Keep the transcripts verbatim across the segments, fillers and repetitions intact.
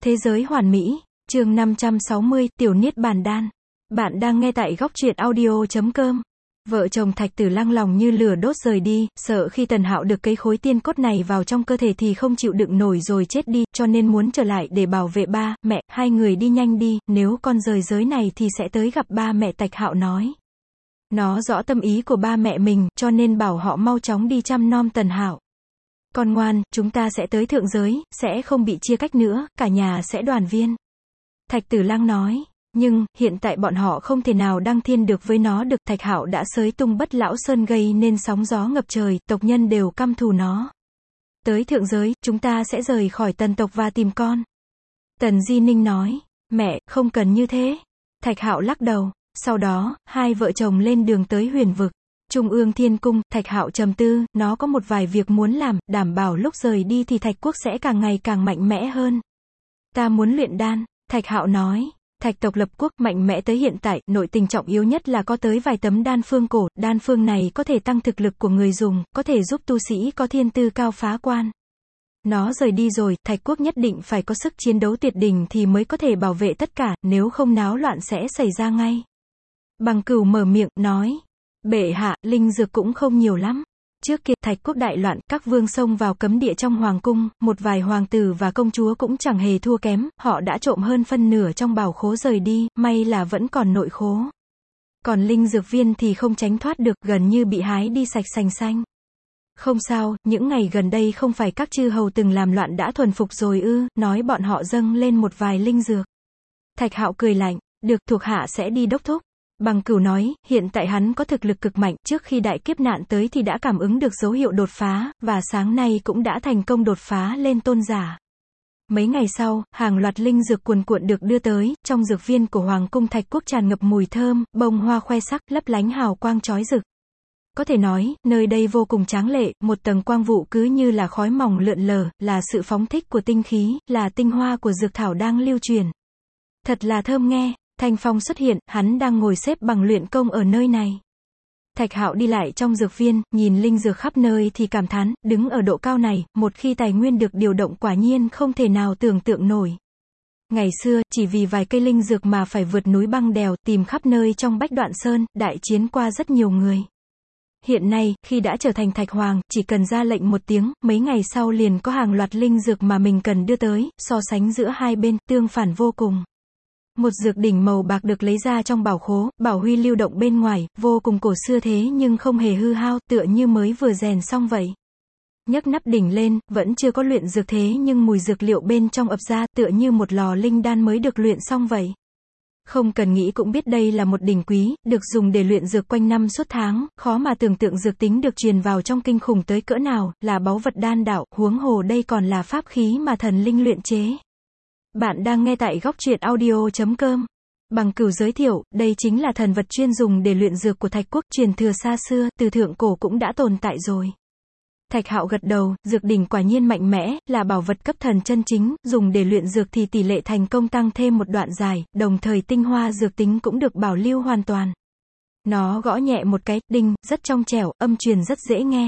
Thế giới hoàn mỹ, chương năm trăm sáu mươi, Tiểu Niết Bàn Đan. Bạn đang nghe tại góc truyện audio chấm com. Vợ chồng Thạch Tử Lăng lòng như lửa đốt rời đi, sợ khi Tần Hạo được cây khối tiên cốt này vào trong cơ thể thì không chịu đựng nổi rồi chết đi, cho nên muốn trở lại để bảo vệ ba, mẹ, hai người đi nhanh đi, nếu con rời giới này thì sẽ tới gặp ba mẹ. Thạch Hạo nói. Nó rõ tâm ý của ba mẹ mình, cho nên bảo họ mau chóng đi chăm nom Tần Hạo. Con ngoan, chúng ta sẽ tới thượng giới, sẽ không bị chia cách nữa, cả nhà sẽ đoàn viên. Thạch Tử Lăng nói. Nhưng, hiện tại bọn họ không thể nào đăng thiên được với nó được. Thạch Hạo đã xới tung Bất Lão Sơn gây nên sóng gió ngập trời, tộc nhân đều căm thù nó. Tới thượng giới, chúng ta sẽ rời khỏi Tần tộc và tìm con. Tần Di Ninh nói. Mẹ, không cần như thế. Thạch Hạo lắc đầu. Sau đó, hai vợ chồng lên đường tới Huyền Vực. Trung ương Thiên Cung. Thạch Hạo trầm tư, nó có một vài việc muốn làm, đảm bảo lúc rời đi thì Thạch Quốc sẽ càng ngày càng mạnh mẽ hơn. Ta muốn luyện đan, Thạch Hạo nói. Thạch tộc lập quốc mạnh mẽ tới hiện tại, nội tình trọng yếu nhất là có tới vài tấm đan phương cổ, đan phương này có thể tăng thực lực của người dùng, có thể giúp tu sĩ có thiên tư cao phá quan. Nó rời đi rồi, Thạch quốc nhất định phải có sức chiến đấu tuyệt đỉnh thì mới có thể bảo vệ tất cả, nếu không náo loạn sẽ xảy ra ngay. Bằng Cửu mở miệng, nói. Bệ hạ, linh dược cũng không nhiều lắm. Trước kia, Thạch quốc đại loạn, các vương xông vào cấm địa trong hoàng cung, một vài hoàng tử và công chúa cũng chẳng hề thua kém, họ đã trộm hơn phân nửa trong bảo khố rời đi, may là vẫn còn nội khố. Còn linh dược viên thì không tránh thoát được, gần như bị hái đi sạch sành xanh. Không sao, những ngày gần đây không phải các chư hầu từng làm loạn đã thuần phục rồi ư, nói bọn họ dâng lên một vài linh dược. Thạch Hạo cười lạnh, được, thuộc hạ sẽ đi đốc thúc. Bằng Cửu nói, hiện tại hắn có thực lực cực mạnh, trước khi đại kiếp nạn tới thì đã cảm ứng được dấu hiệu đột phá, và sáng nay cũng đã thành công đột phá lên tôn giả. Mấy ngày sau, hàng loạt linh dược cuồn cuộn được đưa tới, trong dược viên của Hoàng cung Thạch quốc tràn ngập mùi thơm, bông hoa khoe sắc, lấp lánh hào quang chói rực. Có thể nói, nơi đây vô cùng tráng lệ, một tầng quang vụ cứ như là khói mỏng lượn lờ, là sự phóng thích của tinh khí, là tinh hoa của dược thảo đang lưu truyền. Thật là thơm nghe. Thanh Phong xuất hiện, hắn đang ngồi xếp bằng luyện công ở nơi này. Thạch Hạo đi lại trong dược viên, nhìn linh dược khắp nơi thì cảm thán, đứng ở độ cao này, một khi tài nguyên được điều động quả nhiên không thể nào tưởng tượng nổi. Ngày xưa, chỉ vì vài cây linh dược mà phải vượt núi băng đèo, tìm khắp nơi trong Bách Đoạn Sơn, đại chiến qua rất nhiều người. Hiện nay, khi đã trở thành Thạch Hoàng, chỉ cần ra lệnh một tiếng, mấy ngày sau liền có hàng loạt linh dược mà mình cần đưa tới, so sánh giữa hai bên, tương phản vô cùng. Một dược đỉnh màu bạc được lấy ra trong bảo khố, bảo huy lưu động bên ngoài, vô cùng cổ xưa thế nhưng không hề hư hao, tựa như mới vừa rèn xong vậy. Nhấc nắp đỉnh lên, vẫn chưa có luyện dược thế nhưng mùi dược liệu bên trong ập ra, tựa như một lò linh đan mới được luyện xong vậy. Không cần nghĩ cũng biết đây là một đỉnh quý, được dùng để luyện dược quanh năm suốt tháng, khó mà tưởng tượng dược tính được truyền vào trong kinh khủng tới cỡ nào, là báu vật đan đạo, huống hồ đây còn là pháp khí mà thần linh luyện chế. Bạn đang nghe tại góc truyện audio chấm com. Bằng Cửu giới thiệu, đây chính là thần vật chuyên dùng để luyện dược của Thạch quốc, truyền thừa xa xưa, từ thượng cổ cũng đã tồn tại rồi. Thạch Hạo gật đầu, dược đỉnh quả nhiên mạnh mẽ, là bảo vật cấp thần chân chính, dùng để luyện dược thì tỷ lệ thành công tăng thêm một đoạn dài, đồng thời tinh hoa dược tính cũng được bảo lưu hoàn toàn. Nó gõ nhẹ một cái, đinh, rất trong trẻo, âm truyền rất dễ nghe.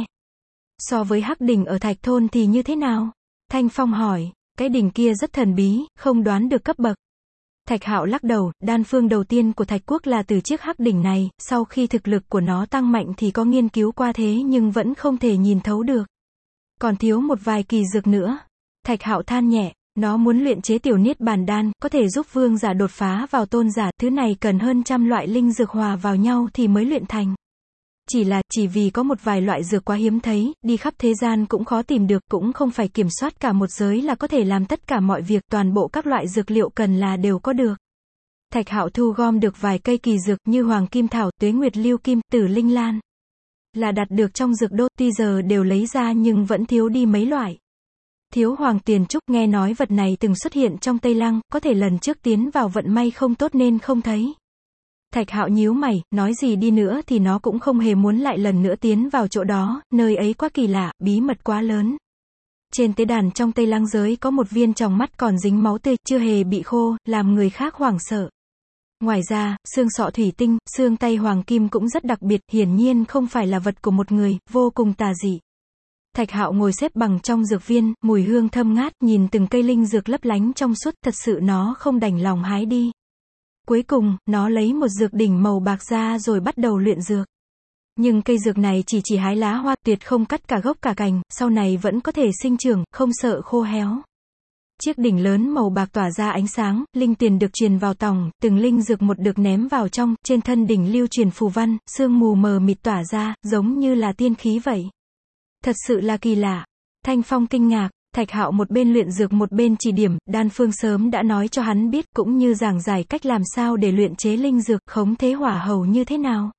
So với hắc đỉnh ở Thạch thôn thì như thế nào? Thanh Phong hỏi. Cái đỉnh kia rất thần bí, không đoán được cấp bậc. Thạch Hạo lắc đầu, đan phương đầu tiên của Thạch quốc là từ chiếc hắc đỉnh này, sau khi thực lực của nó tăng mạnh thì có nghiên cứu qua thế nhưng vẫn không thể nhìn thấu được. Còn thiếu một vài kỳ dược nữa. Thạch Hạo than nhẹ, nó muốn luyện chế Tiểu Niết Bàn Đan, có thể giúp vương giả đột phá vào tôn giả, thứ này cần hơn trăm loại linh dược hòa vào nhau thì mới luyện thành. Chỉ là, chỉ vì có một vài loại dược quá hiếm thấy, đi khắp thế gian cũng khó tìm được, cũng không phải kiểm soát cả một giới là có thể làm tất cả mọi việc, toàn bộ các loại dược liệu cần là đều có được. Thạch Hạo thu gom được vài cây kỳ dược như Hoàng Kim Thảo, Tuế Nguyệt Lưu Kim, Tử Linh Lan. Là đặt được trong dược đô, tuy giờ đều lấy ra nhưng vẫn thiếu đi mấy loại. Thiếu Hoàng Tiền Trúc, nghe nói vật này từng xuất hiện trong Tây Lăng, có thể lần trước tiến vào vận may không tốt nên không thấy. Thạch Hạo nhíu mày, nói gì đi nữa thì nó cũng không hề muốn lại lần nữa tiến vào chỗ đó, nơi ấy quá kỳ lạ, bí mật quá lớn. Trên tế đàn trong Tây Lăng giới có một viên tròng mắt còn dính máu tươi, chưa hề bị khô, làm người khác hoảng sợ. Ngoài ra, xương sọ thủy tinh, xương tay hoàng kim cũng rất đặc biệt, hiển nhiên không phải là vật của một người, vô cùng tà dị. Thạch Hạo ngồi xếp bằng trong dược viên, mùi hương thơm ngát, nhìn từng cây linh dược lấp lánh trong suốt, thật sự nó không đành lòng hái đi. Cuối cùng, nó lấy một dược đỉnh màu bạc ra rồi bắt đầu luyện dược. Nhưng cây dược này chỉ chỉ hái lá hoa, tuyệt không cắt cả gốc cả cành, sau này vẫn có thể sinh trưởng, không sợ khô héo. Chiếc đỉnh lớn màu bạc tỏa ra ánh sáng, linh tiền được truyền vào tòng, từng linh dược một được ném vào trong, trên thân đỉnh lưu truyền phù văn, sương mù mờ mịt tỏa ra, giống như là tiên khí vậy. Thật sự là kỳ lạ. Thanh Phong kinh ngạc, Thạch Hạo một bên luyện dược một bên chỉ điểm, đan phương sớm đã nói cho hắn biết, cũng như giảng giải cách làm sao để luyện chế linh dược, khống thế hỏa hầu như thế nào.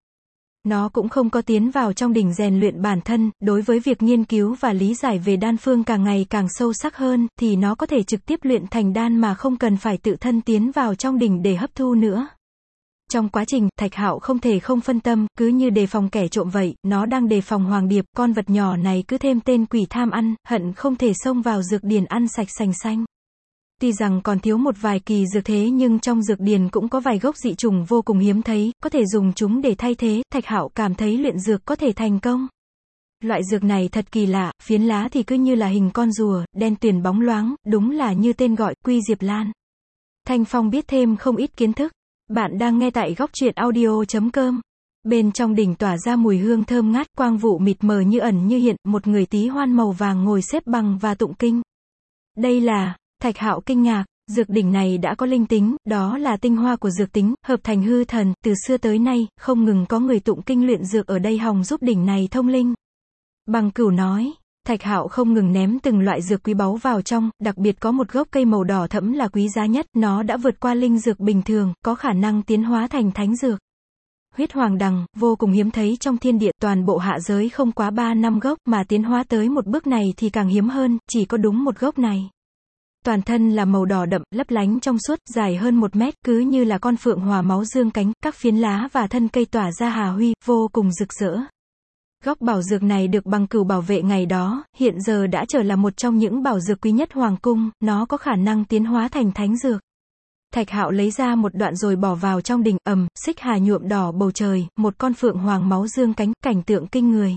Nó cũng không có tiến vào trong đỉnh rèn luyện bản thân, đối với việc nghiên cứu và lý giải về đan phương càng ngày càng sâu sắc hơn, thì nó có thể trực tiếp luyện thành đan mà không cần phải tự thân tiến vào trong đỉnh để hấp thu nữa. Trong quá trình, Thạch Hạo không thể không phân tâm, cứ như đề phòng kẻ trộm vậy, nó đang đề phòng Hoàng Điệp, con vật nhỏ này cứ thêm tên quỷ tham ăn, hận không thể xông vào dược điền ăn sạch sành xanh. Tuy rằng còn thiếu một vài kỳ dược thế nhưng trong dược điền cũng có vài gốc dị trùng vô cùng hiếm thấy, có thể dùng chúng để thay thế, Thạch Hạo cảm thấy luyện dược có thể thành công. Loại dược này thật kỳ lạ, phiến lá thì cứ như là hình con rùa, đen tuyền bóng loáng, đúng là như tên gọi, Quy Diệp Lan. Thanh Phong biết thêm không ít kiến thức. Bạn đang nghe tại góc truyện audio chấm com. Bên trong đỉnh tỏa ra mùi hương thơm ngát, quang vụ mịt mờ như ẩn như hiện, một người tí hoan màu vàng ngồi xếp bằng và tụng kinh. Đây là, Thạch Hạo kinh ngạc, dược đỉnh này đã có linh tính, đó là tinh hoa của dược tính, hợp thành hư thần, từ xưa tới nay, không ngừng có người tụng kinh luyện dược ở đây hòng giúp đỉnh này thông linh. Bằng Cửu nói, Thạch Hạo không ngừng ném từng loại dược quý báu vào trong, đặc biệt có một gốc cây màu đỏ thẫm là quý giá nhất, nó đã vượt qua linh dược bình thường, có khả năng tiến hóa thành thánh dược. Huyết Hoàng Đằng, vô cùng hiếm thấy trong thiên địa, toàn bộ hạ giới không quá ba năm gốc, mà tiến hóa tới một bước này thì càng hiếm hơn, chỉ có đúng một gốc này. Toàn thân là màu đỏ đậm, lấp lánh trong suốt, dài hơn một mét, cứ như là con phượng hòa máu dương cánh, các phiến lá và thân cây tỏa ra hà huy, vô cùng rực rỡ. Gốc bảo dược này được Bằng Cửu bảo vệ ngày đó, hiện giờ đã trở là một trong những bảo dược quý nhất hoàng cung, nó có khả năng tiến hóa thành thánh dược. Thạch Hạo lấy ra một đoạn rồi bỏ vào trong đỉnh, ầm, xích hà nhuộm đỏ bầu trời, một con phượng hoàng máu dương cánh, cảnh tượng kinh người.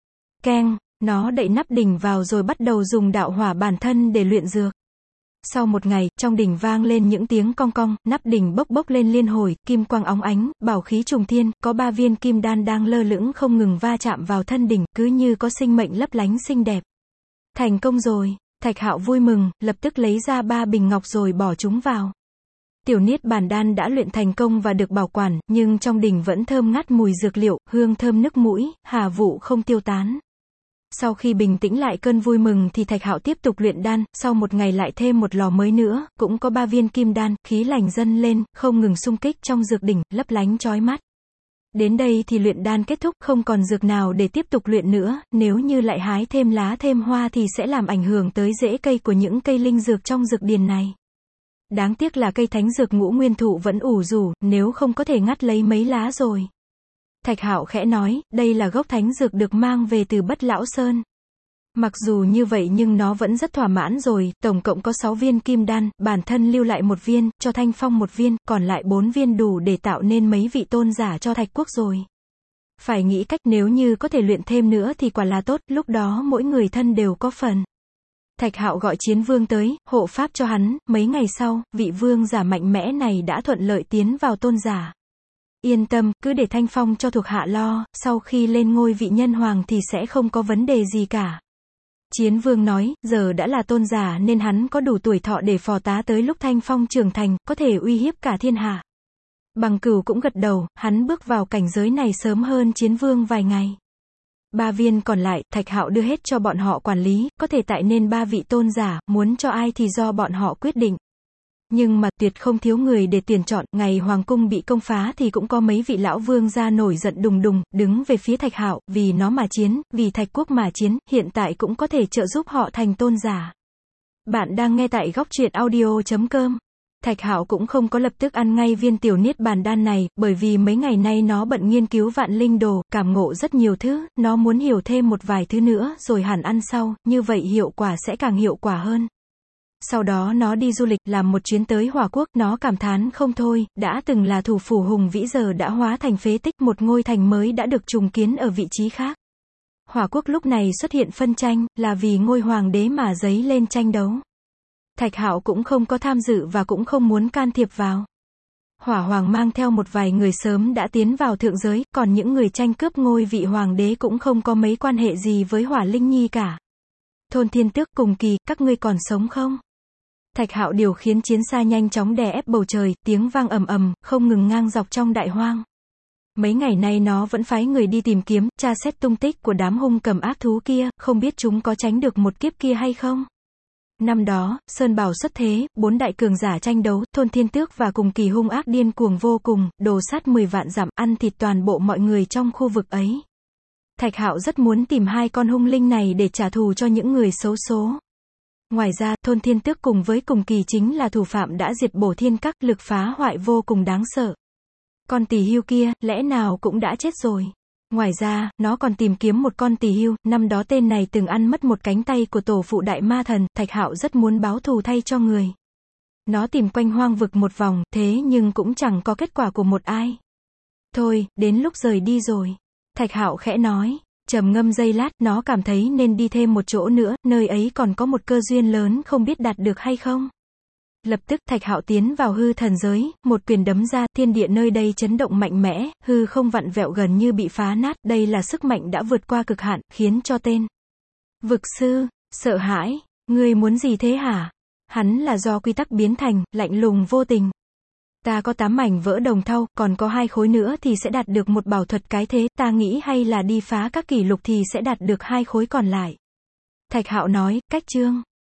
Keng, nó đậy nắp đỉnh vào rồi bắt đầu dùng đạo hỏa bản thân để luyện dược. Sau một ngày, trong đỉnh vang lên những tiếng cong cong, nắp đỉnh bốc bốc lên liên hồi, kim quang óng ánh, bảo khí trùng thiên, có ba viên kim đan đang lơ lửng không ngừng va chạm vào thân đỉnh, cứ như có sinh mệnh lấp lánh xinh đẹp. Thành công rồi, Thạch Hạo vui mừng, lập tức lấy ra ba bình ngọc rồi bỏ chúng vào. Tiểu Niết Bàn đan đã luyện thành công và được bảo quản, nhưng trong đỉnh vẫn thơm ngát mùi dược liệu, hương thơm nức mũi, hà vụ không tiêu tán. Sau khi bình tĩnh lại cơn vui mừng thì Thạch Hạo tiếp tục luyện đan, sau một ngày lại thêm một lò mới nữa, cũng có ba viên kim đan, khí lành dâng lên, không ngừng xung kích trong dược đỉnh, lấp lánh chói mắt. Đến đây thì luyện đan kết thúc, không còn dược nào để tiếp tục luyện nữa, nếu như lại hái thêm lá thêm hoa thì sẽ làm ảnh hưởng tới rễ cây của những cây linh dược trong dược điền này. Đáng tiếc là cây thánh dược ngũ nguyên thụ vẫn ủ rủ, nếu không có thể ngắt lấy mấy lá rồi. Thạch Hạo khẽ nói, đây là gốc thánh dược được mang về từ Bất Lão Sơn. Mặc dù như vậy nhưng nó vẫn rất thỏa mãn rồi, tổng cộng có sáu viên kim đan, bản thân lưu lại một viên, cho Thanh Phong một viên, còn lại bốn viên đủ để tạo nên mấy vị tôn giả cho Thạch Quốc rồi. Phải nghĩ cách nếu như có thể luyện thêm nữa thì quả là tốt, lúc đó mỗi người thân đều có phần. Thạch Hạo gọi Chiến Vương tới, hộ pháp cho hắn, mấy ngày sau, vị vương giả mạnh mẽ này đã thuận lợi tiến vào tôn giả. Yên tâm, cứ để Thanh Phong cho thuộc hạ lo, sau khi lên ngôi vị nhân hoàng thì sẽ không có vấn đề gì cả. Chiến Vương nói, giờ đã là tôn giả nên hắn có đủ tuổi thọ để phò tá tới lúc Thanh Phong trưởng thành, có thể uy hiếp cả thiên hạ. Bằng Cửu cũng gật đầu, hắn bước vào cảnh giới này sớm hơn Chiến Vương vài ngày. Ba viên còn lại, Thạch Hạo đưa hết cho bọn họ quản lý, có thể tại nên ba vị tôn giả, muốn cho ai thì do bọn họ quyết định. Nhưng mà tuyệt không thiếu người để tuyển chọn, ngày hoàng cung bị công phá thì cũng có mấy vị lão vương gia nổi giận đùng đùng, đứng về phía Thạch Hạo, vì nó mà chiến, vì Thạch Quốc mà chiến, hiện tại cũng có thể trợ giúp họ thành tôn giả. Bạn đang nghe tại góc truyện audio chấm com. Thạch Hạo cũng không có lập tức ăn ngay viên tiểu niết bàn đan này, bởi vì mấy ngày nay nó bận nghiên cứu vạn linh đồ, cảm ngộ rất nhiều thứ, nó muốn hiểu thêm một vài thứ nữa rồi hẳn ăn sau, như vậy hiệu quả sẽ càng hiệu quả hơn. Sau đó nó đi du lịch, làm một chuyến tới Hỏa Quốc, nó cảm thán không thôi, đã từng là thủ phủ hùng vĩ giờ đã hóa thành phế tích, một ngôi thành mới đã được trùng kiến ở vị trí khác. Hỏa quốc lúc này xuất hiện phân tranh, là vì ngôi hoàng đế mà dấy lên tranh đấu. Thạch Hạo cũng không có tham dự và cũng không muốn can thiệp vào. Hỏa hoàng mang theo một vài người sớm đã tiến vào thượng giới, còn những người tranh cướp ngôi vị hoàng đế cũng không có mấy quan hệ gì với Hỏa Linh Nhi cả. Thôn Thiên Tước cùng Kỳ, các ngươi còn sống không? Thạch Hạo điều khiến chiến xa nhanh chóng đè ép bầu trời, tiếng vang ầm ầm, không ngừng ngang dọc trong đại hoang. Mấy ngày nay nó vẫn phái người đi tìm kiếm, tra xét tung tích của đám hung cầm ác thú kia, không biết chúng có tránh được một kiếp kia hay không. Năm đó, Sơn Bảo xuất thế, bốn đại cường giả tranh đấu, Thôn Thiên Tước và cùng Kỳ hung ác điên cuồng vô cùng, đồ sát mười vạn dặm, ăn thịt toàn bộ mọi người trong khu vực ấy. Thạch Hạo rất muốn tìm hai con hung linh này để trả thù cho những người xấu số. Ngoài ra, Thôn Thiên Tước cùng với cùng Kỳ chính là thủ phạm đã diệt bổ thiên các, lực phá hoại vô cùng đáng sợ. Con tỳ hưu kia, lẽ nào cũng đã chết rồi. Ngoài ra, nó còn tìm kiếm một con tỳ hưu, năm đó tên này từng ăn mất một cánh tay của tổ phụ đại ma thần, Thạch Hạo rất muốn báo thù thay cho người. Nó tìm quanh hoang vực một vòng, thế nhưng cũng chẳng có kết quả của một ai. Thôi, đến lúc rời đi rồi. Thạch Hạo khẽ nói, trầm ngâm giây lát, nó cảm thấy nên đi thêm một chỗ nữa, nơi ấy còn có một cơ duyên lớn không biết đạt được hay không. Lập tức Thạch Hạo tiến vào hư thần giới, một quyền đấm ra, thiên địa nơi đây chấn động mạnh mẽ, hư không vặn vẹo gần như bị phá nát, đây là sức mạnh đã vượt qua cực hạn, khiến cho tên vực sư sợ hãi. Ngươi muốn gì thế hả? Hắn là do quy tắc biến thành, lạnh lùng vô tình. Ta có tám mảnh vỡ đồng thau, còn có hai khối nữa thì sẽ đạt được một bảo thuật cái thế, ta nghĩ hay là đi phá các kỷ lục thì sẽ đạt được hai khối còn lại. Thạch Hạo nói, cách chương